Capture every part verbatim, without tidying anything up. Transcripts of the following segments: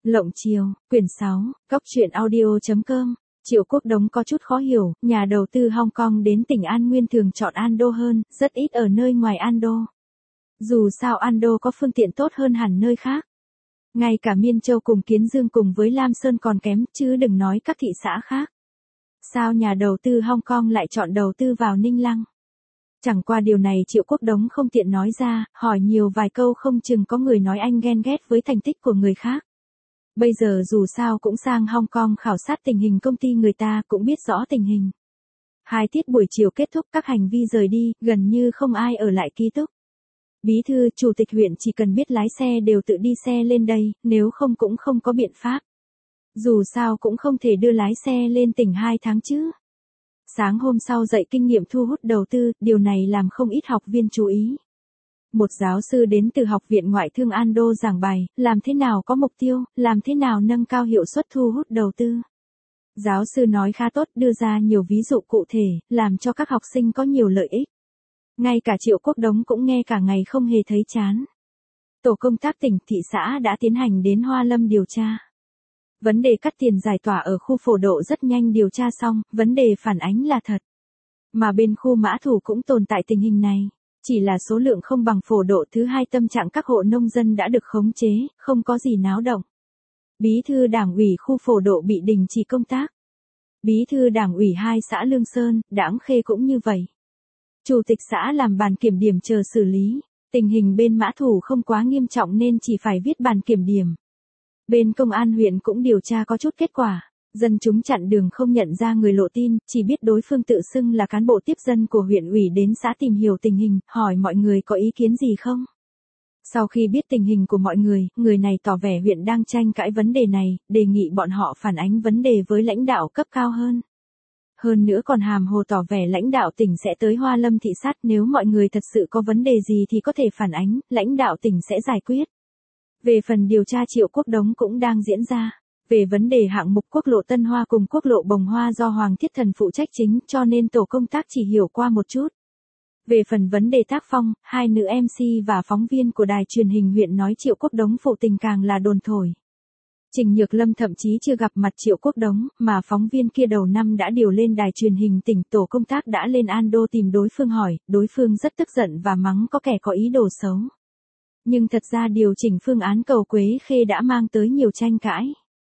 Lộng Chiều, quyển sáu, góc truyện audio chấm com. Triệu Quốc Đống có chút khó hiểu, nhà đầu tư Hong Kong đến tỉnh An Nguyên thường chọn Ando hơn, rất ít ở nơi ngoài Ando. Dù sao Ando có phương tiện tốt hơn hẳn nơi khác. Ngay cả Miên Châu cùng Kiến Dương cùng với Lam Sơn còn kém, chứ đừng nói các thị xã khác. Sao nhà đầu tư Hong Kong lại chọn đầu tư vào Ninh Lăng? Chẳng qua điều này Triệu Quốc Đống không tiện nói ra, hỏi nhiều vài câu không chừng có người nói anh ghen ghét với thành tích của người khác. Bây giờ dù sao cũng sang Hong Kong khảo sát tình hình công ty người ta, cũng biết rõ tình hình. Hai tiết buổi chiều kết thúc, các hành vi rời đi, gần như không ai ở lại ký túc. Bí thư, chủ tịch huyện chỉ cần biết lái xe đều tự đi xe lên đây, nếu không cũng không có biện pháp. Dù sao cũng không thể đưa lái xe lên tỉnh hai tháng chứ. Sáng hôm sau dạy kinh nghiệm thu hút đầu tư, điều này làm không ít học viên chú ý. Một giáo sư đến từ Học viện Ngoại thương Ando giảng bài, làm thế nào có mục tiêu, làm thế nào nâng cao hiệu suất thu hút đầu tư. Giáo sư nói khá tốt, đưa ra nhiều ví dụ cụ thể, làm cho các học sinh có nhiều lợi ích. Ngay cả Triệu Quốc Đống cũng nghe cả ngày không hề thấy chán. Tổ công tác tỉnh, thị xã đã tiến hành đến Hoa Lâm điều tra. Vấn đề cắt tiền giải tỏa ở khu Phổ Độ rất nhanh điều tra xong, vấn đề phản ánh là thật. Mà bên khu Mã Thủ cũng tồn tại tình hình này. Chỉ là số lượng không bằng Phổ Độ thứ hai, tâm trạng các hộ nông dân đã được khống chế, không có gì náo động. Bí thư đảng ủy khu Phổ Độ bị đình chỉ công tác. Bí thư đảng ủy hai xã Lương Sơn, Đãng Khê cũng như vậy. Chủ tịch xã làm bàn kiểm điểm chờ xử lý. Tình hình bên Mã Thủ không quá nghiêm trọng nên chỉ phải viết bàn kiểm điểm. Bên công an huyện cũng điều tra có chút kết quả. Dân chúng chặn đường không nhận ra người lộ tin, chỉ biết đối phương tự xưng là cán bộ tiếp dân của huyện ủy đến xã tìm hiểu tình hình, hỏi mọi người có ý kiến gì không. Sau khi biết tình hình của mọi người, người này tỏ vẻ huyện đang tranh cãi vấn đề này, đề nghị bọn họ phản ánh vấn đề với lãnh đạo cấp cao hơn. Hơn nữa còn hàm hồ tỏ vẻ lãnh đạo tỉnh sẽ tới Hoa Lâm thị sát, nếu mọi người thật sự có vấn đề gì thì có thể phản ánh, lãnh đạo tỉnh sẽ giải quyết. Về phần điều tra Triệu Quốc Đống cũng đang diễn ra. Về vấn đề hạng mục quốc lộ Tân Hoa cùng quốc lộ Bồng Hoa do Hoàng Thiết Thần phụ trách chính, cho nên tổ công tác chỉ hiểu qua một chút. Về phần vấn đề tác phong, hai nữ em xê và phóng viên của đài truyền hình huyện nói Triệu Quốc Đống phụ tình càng là đồn thổi. Trình Nhược Lâm thậm chí chưa gặp mặt Triệu Quốc Đống, mà phóng viên kia đầu năm đã điều lên đài truyền hình tỉnh, tổ công tác đã lên Ando tìm đối phương hỏi, đối phương rất tức giận và mắng có kẻ có ý đồ xấu. Nhưng thật ra điều chỉnh phương án cầu Quế Khê đã mang tới nhiều tranh cãi.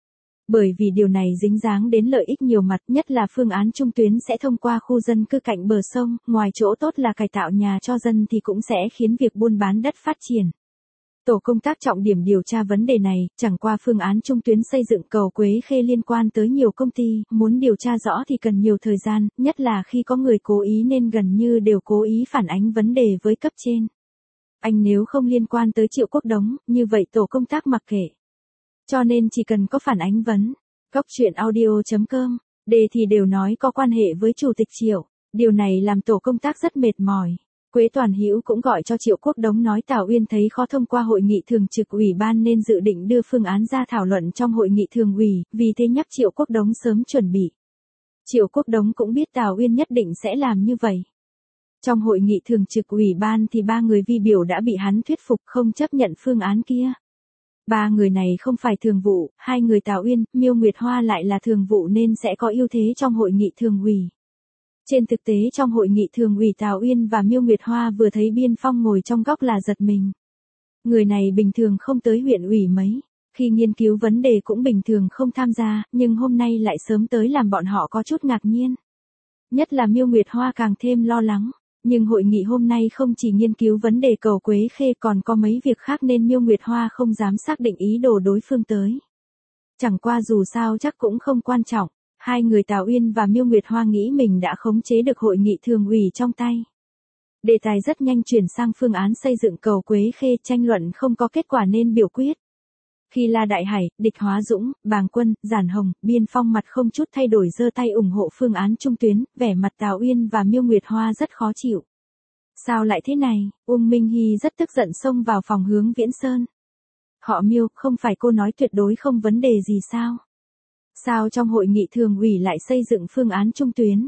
Bởi vì điều này dính dáng đến lợi ích nhiều mặt, nhất là phương án trung tuyến sẽ thông qua khu dân cư cạnh bờ sông, ngoài chỗ tốt là cải tạo nhà cho dân thì cũng sẽ khiến việc buôn bán đất phát triển. Tổ công tác trọng điểm điều tra vấn đề này, chẳng qua phương án trung tuyến xây dựng cầu Quế Khê liên quan tới nhiều công ty, muốn điều tra rõ thì cần nhiều thời gian, nhất là khi có người cố ý nên gần như đều cố ý phản ánh vấn đề với cấp trên. Anh nếu không liên quan tới Triệu Quốc Đống, như vậy tổ công tác mặc kệ. Cho nên chỉ cần có phản ánh vấn, góc truyện audio chấm com, đề thì đều nói có quan hệ với Chủ tịch Triệu. Điều này làm tổ công tác rất mệt mỏi. Quế Toàn Hữu cũng gọi cho Triệu Quốc Đống nói Tào Uyên thấy khó thông qua hội nghị thường trực ủy ban nên dự định đưa phương án ra thảo luận trong hội nghị thường ủy, vì thế nhắc Triệu Quốc Đống sớm chuẩn bị. Triệu Quốc Đống cũng biết Tào Uyên nhất định sẽ làm như vậy. Trong hội nghị thường trực ủy ban thì ba người vi biểu đã bị hắn thuyết phục không chấp nhận phương án kia. Ba người này không phải thường vụ, hai người Tào Uyên, Miêu Nguyệt Hoa lại là thường vụ nên sẽ có ưu thế trong hội nghị thường ủy. Trên thực tế trong hội nghị thường ủy Tào Uyên và Miêu Nguyệt Hoa vừa thấy Biên Phong ngồi trong góc là giật mình. Người này bình thường không tới huyện ủy mấy, khi nghiên cứu vấn đề cũng bình thường không tham gia, nhưng hôm nay lại sớm tới làm bọn họ có chút ngạc nhiên. Nhất là Miêu Nguyệt Hoa càng thêm lo lắng. Nhưng hội nghị hôm nay không chỉ nghiên cứu vấn đề cầu Quế Khê còn có mấy việc khác nên Miêu Nguyệt Hoa không dám xác định ý đồ đối phương tới. Chẳng qua dù sao chắc cũng không quan trọng, hai người Tào Uyên và Miêu Nguyệt Hoa nghĩ mình đã khống chế được hội nghị thường ủy trong tay. Đề tài rất nhanh chuyển sang phương án xây dựng cầu Quế Khê, tranh luận không có kết quả nên biểu quyết. Khi La Đại Hải, Địch Hóa Dũng, Bàng Quân, Giản Hồng, Biên Phong mặt không chút thay đổi giơ tay ủng hộ phương án trung tuyến, vẻ mặt Tào Uyên và Miêu Nguyệt Hoa rất khó chịu. Sao lại thế này? Uông Minh Hy rất tức giận xông vào phòng Hướng Viễn Sơn. Họ Miêu, không phải cô nói tuyệt đối không vấn đề gì sao? Sao trong hội nghị thường ủy lại xây dựng phương án trung tuyến?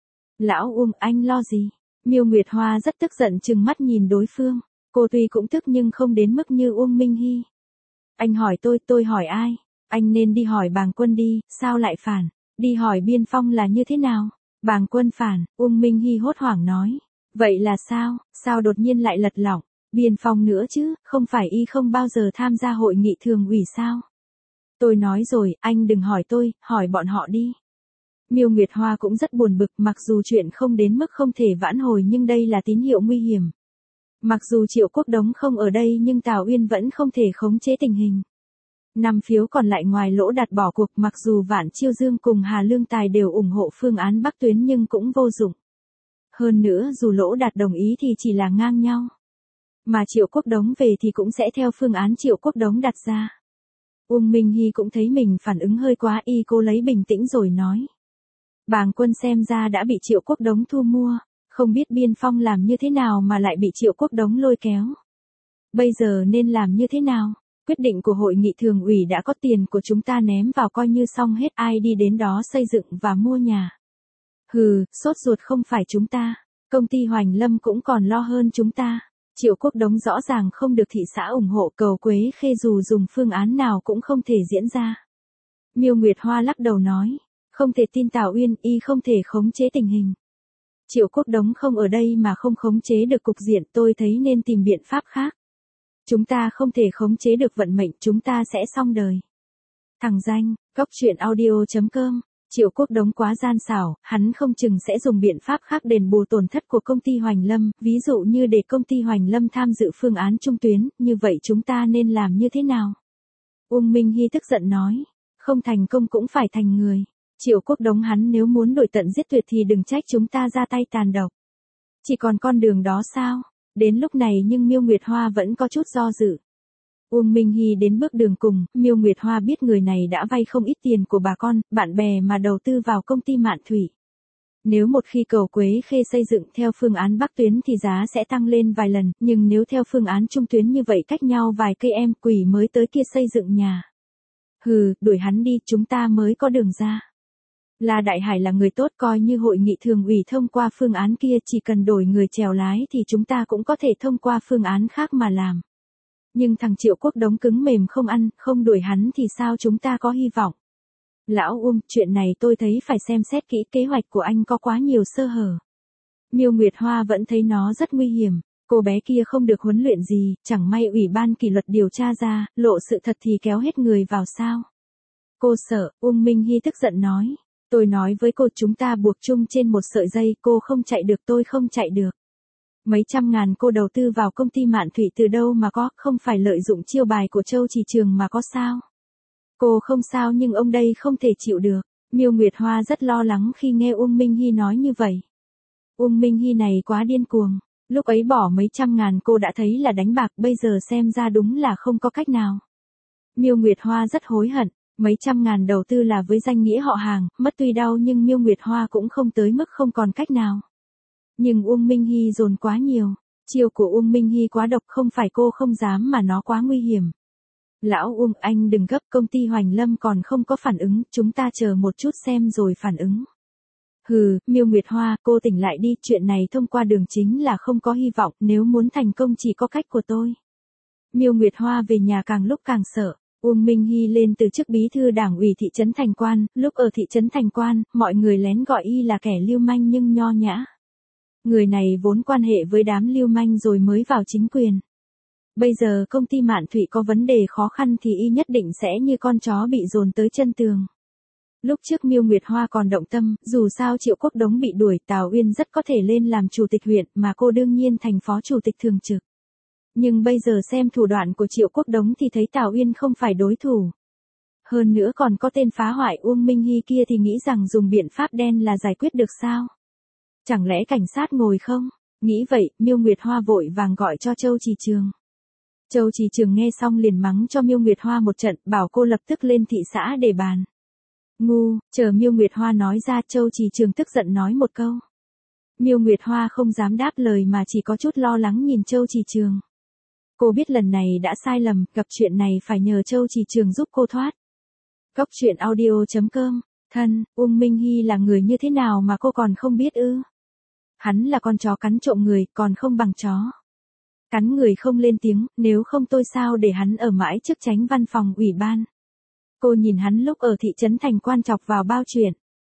Lão Uông, anh lo gì? Miêu Nguyệt Hoa rất tức giận trừng mắt nhìn đối phương. Cô tuy cũng tức nhưng không đến mức như Uông Minh Hy. Anh hỏi tôi, tôi hỏi ai? Anh nên đi hỏi Bàng Quân đi, sao lại phản? Đi hỏi Biên Phong là như thế nào? Bàng Quân phản, Uông Minh Hy hốt hoảng nói. Vậy là sao, sao đột nhiên lại lật lỏng? Biên Phong nữa chứ, không phải y không bao giờ tham gia hội nghị thường ủy sao? Tôi nói rồi, anh đừng hỏi tôi, hỏi bọn họ đi. Miêu Nguyệt Hoa cũng rất buồn bực, mặc dù chuyện không đến mức không thể vãn hồi nhưng đây là tín hiệu nguy hiểm. Mặc dù Triệu Quốc Đống không ở đây nhưng Tào Uyên vẫn không thể khống chế tình hình. Năm phiếu còn lại ngoài Lỗ Đạt bỏ cuộc, mặc dù Vạn Chiêu Dương cùng Hà Lương Tài đều ủng hộ phương án Bắc Tuyến nhưng cũng vô dụng. Hơn nữa dù Lỗ Đạt đồng ý thì chỉ là ngang nhau. Mà Triệu Quốc Đống về thì cũng sẽ theo phương án Triệu Quốc Đống đặt ra. Uông Minh Hy cũng thấy mình phản ứng hơi quá, y cố lấy bình tĩnh rồi nói. Bàng Quân xem ra đã bị Triệu Quốc Đống thu mua, không biết Biên Phong làm như thế nào mà lại bị Triệu Quốc Đống lôi kéo. Bây giờ nên làm như thế nào? Quyết định của hội nghị thường ủy đã có, tiền của chúng ta ném vào coi như xong hết, ai đi đến đó xây dựng và mua nhà. Hừ, sốt ruột không phải chúng ta, công ty Hoành Lâm cũng còn lo hơn chúng ta. Triệu Quốc Đống rõ ràng không được thị xã ủng hộ, cầu Quế Khê dù dùng phương án nào cũng không thể diễn ra. Miêu Nguyệt Hoa lắc đầu nói, không thể tin Tào Uyên, y không thể khống chế tình hình. Triệu Quốc Đống không ở đây mà không khống chế được cục diện, tôi thấy nên tìm biện pháp khác. Chúng ta không thể khống chế được vận mệnh, chúng ta sẽ xong đời. Thằng danh, góc truyện audio chấm com. Triệu Quốc Đống quá gian xảo, hắn không chừng sẽ dùng biện pháp khác đền bù tổn thất của công ty Hoành Lâm, ví dụ như để công ty Hoành Lâm tham dự phương án trung tuyến, như vậy chúng ta nên làm như thế nào? Uông Minh Hy tức giận nói, không thành công cũng phải thành người. Triệu Quốc Đống hắn nếu muốn đuổi tận giết tuyệt thì đừng trách chúng ta ra tay tàn độc. Chỉ còn con đường đó sao? Đến lúc này nhưng Miêu Nguyệt Hoa vẫn có chút do dự. Uông Minh Hy đến bước đường cùng, Miêu Nguyệt Hoa biết người này đã vay không ít tiền của bà con, bạn bè mà đầu tư vào công ty Mạn Thủy. Nếu một khi cầu Quế Khê xây dựng theo phương án Bắc Tuyến thì giá sẽ tăng lên vài lần, nhưng nếu theo phương án Trung Tuyến như vậy cách nhau vài cây em quỷ mới tới kia xây dựng nhà. Hừ, đuổi hắn đi, chúng ta mới có đường ra. La Đại Hải là người tốt, coi như hội nghị thường ủy thông qua phương án kia, chỉ cần đổi người chèo lái thì chúng ta cũng có thể thông qua phương án khác mà làm. Nhưng thằng Triệu Quốc Đống cứng mềm không ăn, không đuổi hắn thì sao chúng ta có hy vọng. Lão Uông, chuyện này tôi thấy phải xem xét kỹ, kế hoạch của anh có quá nhiều sơ hở. Miêu Nguyệt Hoa vẫn thấy nó rất nguy hiểm, cô bé kia không được huấn luyện gì, chẳng may ủy ban kỷ luật điều tra ra, lộ sự thật thì kéo hết người vào sao. Cô sợ, Uông Minh Hy tức giận nói. Tôi nói với cô chúng ta buộc chung trên một sợi dây, cô không chạy được tôi không chạy được. Mấy trăm ngàn cô đầu tư vào công ty Mạn Thủy từ đâu mà có, không phải lợi dụng chiêu bài của Châu Trì Trường mà có sao. Cô không sao nhưng ông đây không thể chịu được. Miêu Nguyệt Hoa rất lo lắng khi nghe Uông Minh Hy nói như vậy. Uông Minh Hy này quá điên cuồng, lúc ấy bỏ mấy trăm ngàn cô đã thấy là đánh bạc, bây giờ xem ra đúng là không có cách nào. Miêu Nguyệt Hoa rất hối hận. Mấy trăm ngàn đầu tư là với danh nghĩa họ hàng, mất tuy đau nhưng Miêu Nguyệt Hoa cũng không tới mức không còn cách nào. Nhưng Uông Minh Hy dồn quá nhiều, chiêu của Uông Minh Hy quá độc, không phải cô không dám mà nó quá nguy hiểm. Lão Uông, anh đừng gấp, công ty Hoành Lâm còn không có phản ứng, chúng ta chờ một chút xem rồi phản ứng. Hừ, Miêu Nguyệt Hoa, cô tỉnh lại đi, chuyện này thông qua đường chính là không có hy vọng, nếu muốn thành công chỉ có cách của tôi. Miêu Nguyệt Hoa về nhà càng lúc càng sợ. Uông Minh Hy lên từ chức bí thư đảng ủy thị trấn Thành Quan, lúc ở thị trấn Thành Quan, mọi người lén gọi y là kẻ lưu manh nhưng nho nhã. Người này vốn quan hệ với đám lưu manh rồi mới vào chính quyền. Bây giờ công ty Mạn Thủy có vấn đề khó khăn thì y nhất định sẽ như con chó bị dồn tới chân tường. Lúc trước Miêu Nguyệt Hoa còn động tâm, dù sao Triệu Quốc Đống bị đuổi, Tào Uyên rất có thể lên làm chủ tịch huyện mà cô đương nhiên thành phó chủ tịch thường trực. Nhưng bây giờ xem thủ đoạn của Triệu Quốc Đống thì thấy Tào Uyên không phải đối thủ. Hơn nữa còn có tên phá hoại Uông Minh Hy kia thì nghĩ rằng dùng biện pháp đen là giải quyết được sao? Chẳng lẽ cảnh sát ngồi không? Nghĩ vậy, Miêu Nguyệt Hoa vội vàng gọi cho Châu Trì Trường. Châu Trì Trường nghe xong liền mắng cho Miêu Nguyệt Hoa một trận, bảo cô lập tức lên thị xã để bàn. Ngu, chờ Miêu Nguyệt Hoa nói ra, Châu Trì Trường tức giận nói một câu. Miêu Nguyệt Hoa không dám đáp lời mà chỉ có chút lo lắng nhìn Châu Trì Trường. Cô biết lần này đã sai lầm, gặp chuyện này phải nhờ Châu Trì Trường giúp cô thoát. Góc truyện audio chấm com. Thân, Uông Minh Hy là người như thế nào mà cô còn không biết ư? Hắn là con chó cắn trộm người, còn không bằng chó. Cắn người không lên tiếng, nếu không tôi sao để hắn ở mãi chức chánh văn phòng ủy ban. Cô nhìn hắn lúc ở thị trấn thành quan chọc vào bao chuyện.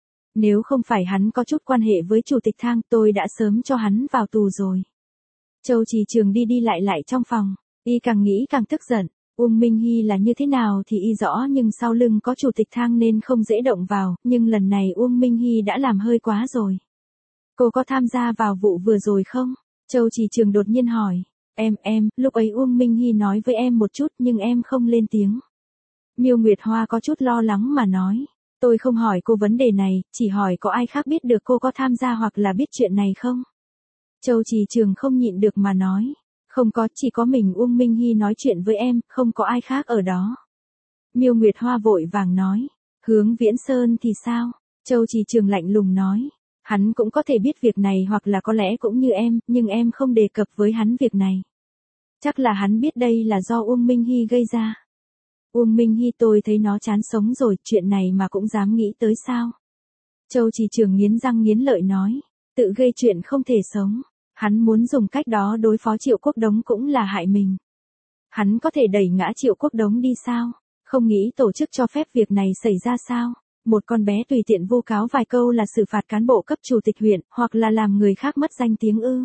Nếu không phải hắn có chút quan hệ với chủ tịch Thang, tôi đã sớm cho hắn vào tù rồi. Châu Trì Trường đi đi lại lại trong phòng, y càng nghĩ càng tức giận. Uông Minh Hy là như thế nào thì y rõ, nhưng sau lưng có chủ tịch Thang nên không dễ động vào, nhưng lần này Uông Minh Hy đã làm hơi quá rồi. Cô có tham gia vào vụ vừa rồi không? Châu Trì Trường đột nhiên hỏi. Em, em, lúc ấy Uông Minh Hy nói với em một chút nhưng em không lên tiếng. Miêu Nguyệt Hoa có chút lo lắng mà nói. Tôi không hỏi cô vấn đề này, chỉ hỏi có ai khác biết được cô có tham gia hoặc là biết chuyện này không? Châu Trì Trường không nhịn được mà nói. Không có, chỉ có mình Uông Minh Hy nói chuyện với em, không có ai khác ở đó. Miêu Nguyệt Hoa vội vàng nói. Hướng Viễn Sơn thì sao? Châu Trì Trường lạnh lùng nói. Hắn cũng có thể biết việc này hoặc là có lẽ cũng như em, nhưng em không đề cập với hắn việc này. Chắc là hắn biết đây là do Uông Minh Hy gây ra. Uông Minh Hy tôi thấy nó chán sống rồi, chuyện này mà cũng dám nghĩ tới sao? Châu Trì Trường nghiến răng nghiến lợi nói. Tự gây chuyện không thể sống. Hắn muốn dùng cách đó đối phó Triệu Quốc Đống cũng là hại mình. Hắn có thể đẩy ngã Triệu Quốc Đống đi sao? Không nghĩ tổ chức cho phép việc này xảy ra sao? Một con bé tùy tiện vu cáo vài câu là xử phạt cán bộ cấp chủ tịch huyện, hoặc là làm người khác mất danh tiếng ư?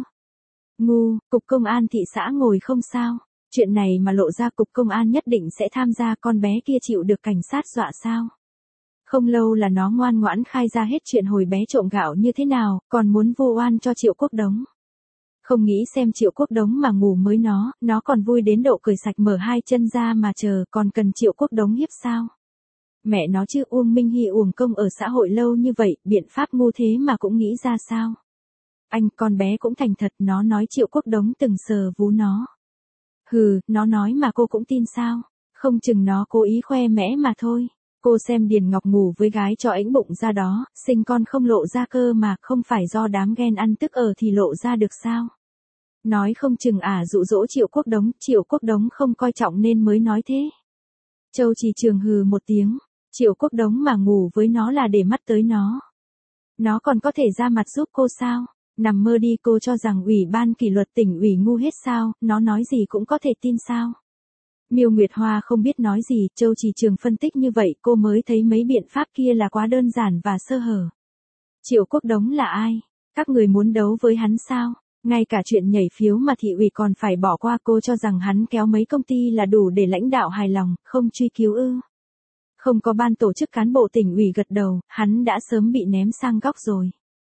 Ngu, cục công an thị xã ngồi không sao? Chuyện này mà lộ ra cục công an nhất định sẽ tham gia, con bé kia chịu được cảnh sát dọa sao? Không lâu là nó ngoan ngoãn khai ra hết chuyện hồi bé trộm gạo như thế nào, còn muốn vu oan cho Triệu Quốc Đống. Không nghĩ xem Triệu Quốc Đống mà ngủ mới nó, nó còn vui đến độ cởi sạch mở hai chân ra mà chờ, còn cần Triệu Quốc Đống hiếp sao? Mẹ nó chứ, Uông Minh Hy uổng công ở xã hội lâu như vậy, biện pháp ngu thế mà cũng nghĩ ra sao? Anh, con bé cũng thành thật, nó nói Triệu Quốc Đống từng sờ vú nó. Hừ, nó nói mà cô cũng tin sao? Không chừng nó cố ý khoe mẽ mà thôi. Cô xem Điền Ngọc ngủ với gái cho ếnh bụng ra đó, sinh con không lộ ra cơ mà, không phải do đám ghen ăn tức ở thì lộ ra được sao? Nói không chừng à dụ dỗ Triệu Quốc Đống, Triệu Quốc Đống không coi trọng nên mới nói thế. Châu Trì Trường hừ một tiếng, Triệu Quốc Đống mà ngủ với nó là để mắt tới nó. Nó còn có thể ra mặt giúp cô sao? Nằm mơ đi, cô cho rằng ủy ban kỷ luật tỉnh ủy ngu hết sao, nó nói gì cũng có thể tin sao? Miêu Nguyệt Hoa không biết nói gì, Châu Trì Trường phân tích như vậy cô mới thấy mấy biện pháp kia là quá đơn giản và sơ hở. Triệu Quốc Đống là ai? Các người muốn đấu với hắn sao? Ngay cả chuyện nhảy phiếu mà thị ủy còn phải bỏ qua, cô cho rằng hắn kéo mấy công ty là đủ để lãnh đạo hài lòng, không truy cứu ư? Không có ban tổ chức cán bộ tỉnh ủy gật đầu, hắn đã sớm bị ném sang góc rồi.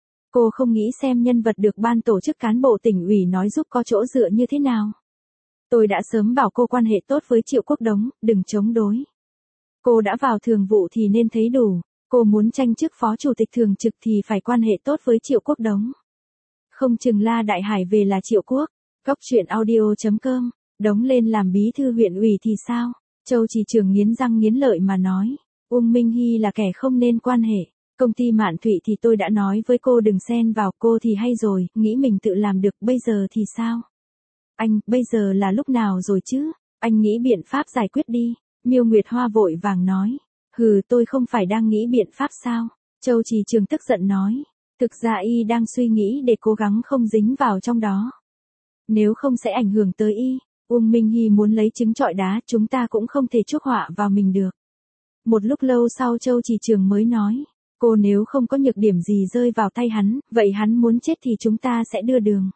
Cô không nghĩ xem nhân vật được ban tổ chức cán bộ tỉnh ủy nói giúp có chỗ dựa như thế nào. Tôi đã sớm bảo cô quan hệ tốt với Triệu Quốc Đống, đừng chống đối. Cô đã vào thường vụ thì nên thấy đủ, cô muốn tranh chức phó chủ tịch thường trực thì phải quan hệ tốt với Triệu Quốc Đống. Không chừng La Đại Hải về là Triệu Quốc. Cóc truyện audio chấm com, Đống lên làm bí thư huyện ủy thì sao? Châu Trì Trường nghiến răng nghiến lợi mà nói. Uông Minh Hy là kẻ không nên quan hệ. Công ty Mạn Thụy thì tôi đã nói với cô đừng xen vào, cô thì hay rồi, nghĩ mình tự làm được, bây giờ thì sao? Anh, bây giờ là lúc nào rồi chứ? Anh nghĩ biện pháp giải quyết đi. Miêu Nguyệt Hoa vội vàng nói. Hừ, tôi không phải đang nghĩ biện pháp sao? Châu Trì Trường tức giận nói. Thực ra y đang suy nghĩ để cố gắng không dính vào trong đó. Nếu không sẽ ảnh hưởng tới y. Uông Minh Hy muốn lấy trứng trọi đá, chúng ta cũng không thể chuốc họa vào mình được. Một lúc lâu sau Châu Trì Trường mới nói. Cô nếu không có nhược điểm gì rơi vào tay hắn, vậy hắn muốn chết thì chúng ta sẽ đưa đường.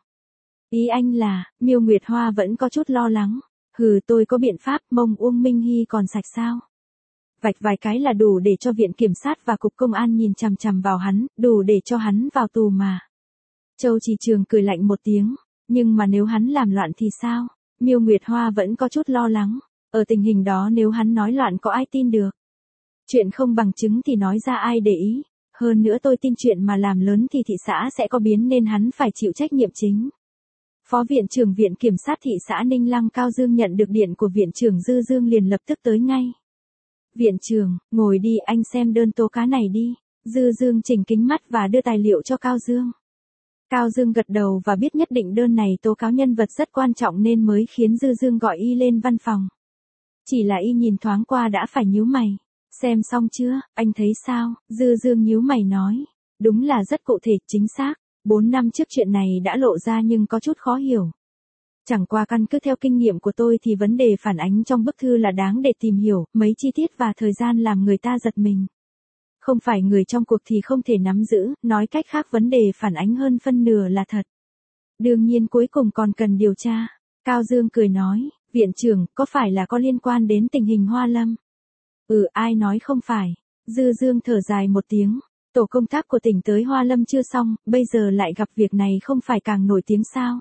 Ý anh là, Miêu Nguyệt Hoa vẫn có chút lo lắng. Hừ, tôi có biện pháp, mông Uông Minh Hy còn sạch sao? Vạch vài cái là đủ để cho viện kiểm sát và cục công an nhìn chằm chằm vào hắn, đủ để cho hắn vào tù mà. Châu Trì Trường cười lạnh một tiếng, nhưng mà nếu hắn làm loạn thì sao? Miêu Nguyệt Hoa vẫn có chút lo lắng. Ở tình hình đó nếu hắn nói loạn có ai tin được? Chuyện không bằng chứng thì nói ra ai để ý? Hơn nữa tôi tin chuyện mà làm lớn thì thị xã sẽ có biến nên hắn phải chịu trách nhiệm chính. Phó Viện trưởng Viện Kiểm sát thị xã Ninh Lăng Cao Dương nhận được điện của Viện trưởng Dư Dương liền lập tức tới ngay. Viện trưởng, ngồi đi, anh xem đơn tố cáo này đi. Dư Dương chỉnh kính mắt và đưa tài liệu cho Cao Dương. Cao Dương gật đầu và biết nhất định đơn này tố cáo nhân vật rất quan trọng nên mới khiến Dư Dương gọi y lên văn phòng. Chỉ là y nhìn thoáng qua đã phải nhíu mày. Xem xong chưa, anh thấy sao? Dư Dương nhíu mày nói. Đúng là rất cụ thể, chính xác. Bốn năm trước chuyện này đã lộ ra nhưng có chút khó hiểu. Chẳng qua căn cứ theo kinh nghiệm của tôi thì vấn đề phản ánh trong bức thư là đáng để tìm hiểu, mấy chi tiết và thời gian làm người ta giật mình. Không phải người trong cuộc thì không thể nắm giữ, nói cách khác vấn đề phản ánh hơn phân nửa là thật. Đương nhiên cuối cùng còn cần điều tra. Cao Dương cười nói, viện trưởng, có phải là có liên quan đến tình hình Hoa Lâm? Ừ, ai nói không phải. Dư Dương thở dài một tiếng. Tổ công tác của tỉnh tới Hoa Lâm chưa xong, bây giờ lại gặp việc này không phải càng nổi tiếng sao?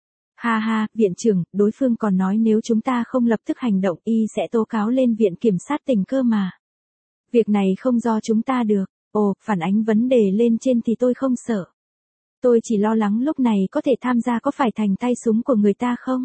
Ha ha, viện trưởng, đối phương còn nói nếu chúng ta không lập tức hành động y sẽ tố cáo lên viện kiểm sát tỉnh cơ mà. Việc này không do chúng ta được. Ồ, phản ánh vấn đề lên trên thì tôi không sợ. Tôi chỉ lo lắng lúc này có thể tham gia có phải thành tay súng của người ta không?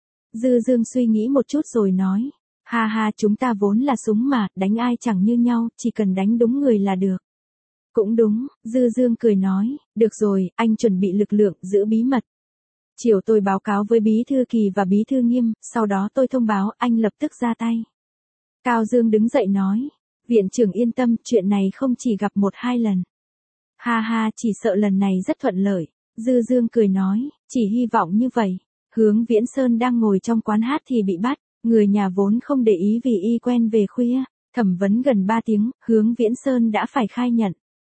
Dư Dương suy nghĩ một chút rồi nói. Ha ha, chúng ta vốn là súng mà, đánh ai chẳng như nhau, chỉ cần đánh đúng người là được. Cũng đúng, Dư Dương cười nói, được rồi, anh chuẩn bị lực lượng, giữ bí mật. Chiều tôi báo cáo với Bí Thư Kỳ và Bí Thư Nghiêm, sau đó tôi thông báo, anh lập tức ra tay. Cao Dương đứng dậy nói, viện trưởng yên tâm, chuyện này không chỉ gặp một hai lần. Ha ha, chỉ sợ lần này rất thuận lợi. Dư Dương cười nói, chỉ hy vọng như vậy. Hướng Viễn Sơn đang ngồi trong quán hát thì bị bắt, người nhà vốn không để ý vì y quen về khuya, thẩm vấn gần ba tiếng, Hướng Viễn Sơn đã phải khai nhận.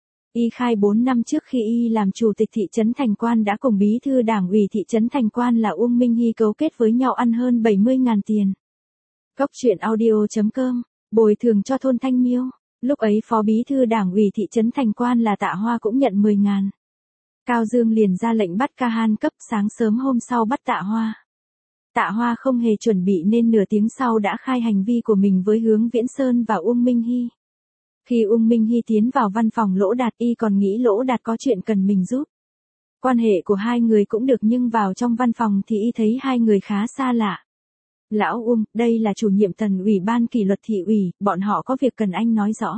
Y khai bốn năm trước khi y làm chủ tịch thị trấn Thành Quan đã cùng bí thư đảng ủy thị trấn Thành Quan là Uông Minh Hy cấu kết với nhau ăn hơn bảy mươi ngàn tiền. Góc truyện audio chấm com, bồi thường cho thôn Thanh Miêu. Lúc ấy phó bí thư đảng ủy thị trấn Thành Quan là Tạ Hoa cũng nhận mười ngàn. Cao Dương liền ra lệnh bắt Ca Han cấp, sáng sớm hôm sau bắt Tạ Hoa. Tạ Hoa không hề chuẩn bị nên nửa tiếng sau đã khai hành vi của mình với Hướng Viễn Sơn và Uông Minh Hy. Khi Uông Minh Hy tiến vào văn phòng Lỗ Đạt y còn nghĩ Lỗ Đạt có chuyện cần mình giúp. Quan hệ của hai người cũng được nhưng vào trong văn phòng thì y thấy hai người khá xa lạ. Lão Uông, đây là chủ nhiệm Tần ủy ban kỷ luật thị ủy, bọn họ có việc cần anh nói rõ.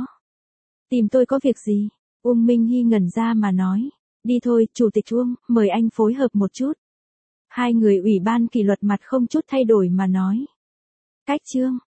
Tìm tôi có việc gì? Uông Minh Hy ngẩn ra mà nói. Đi thôi, Chủ tịch Uông, mời anh phối hợp một chút. Hai người ủy ban kỷ luật mặt không chút thay đổi mà nói. Cách chương.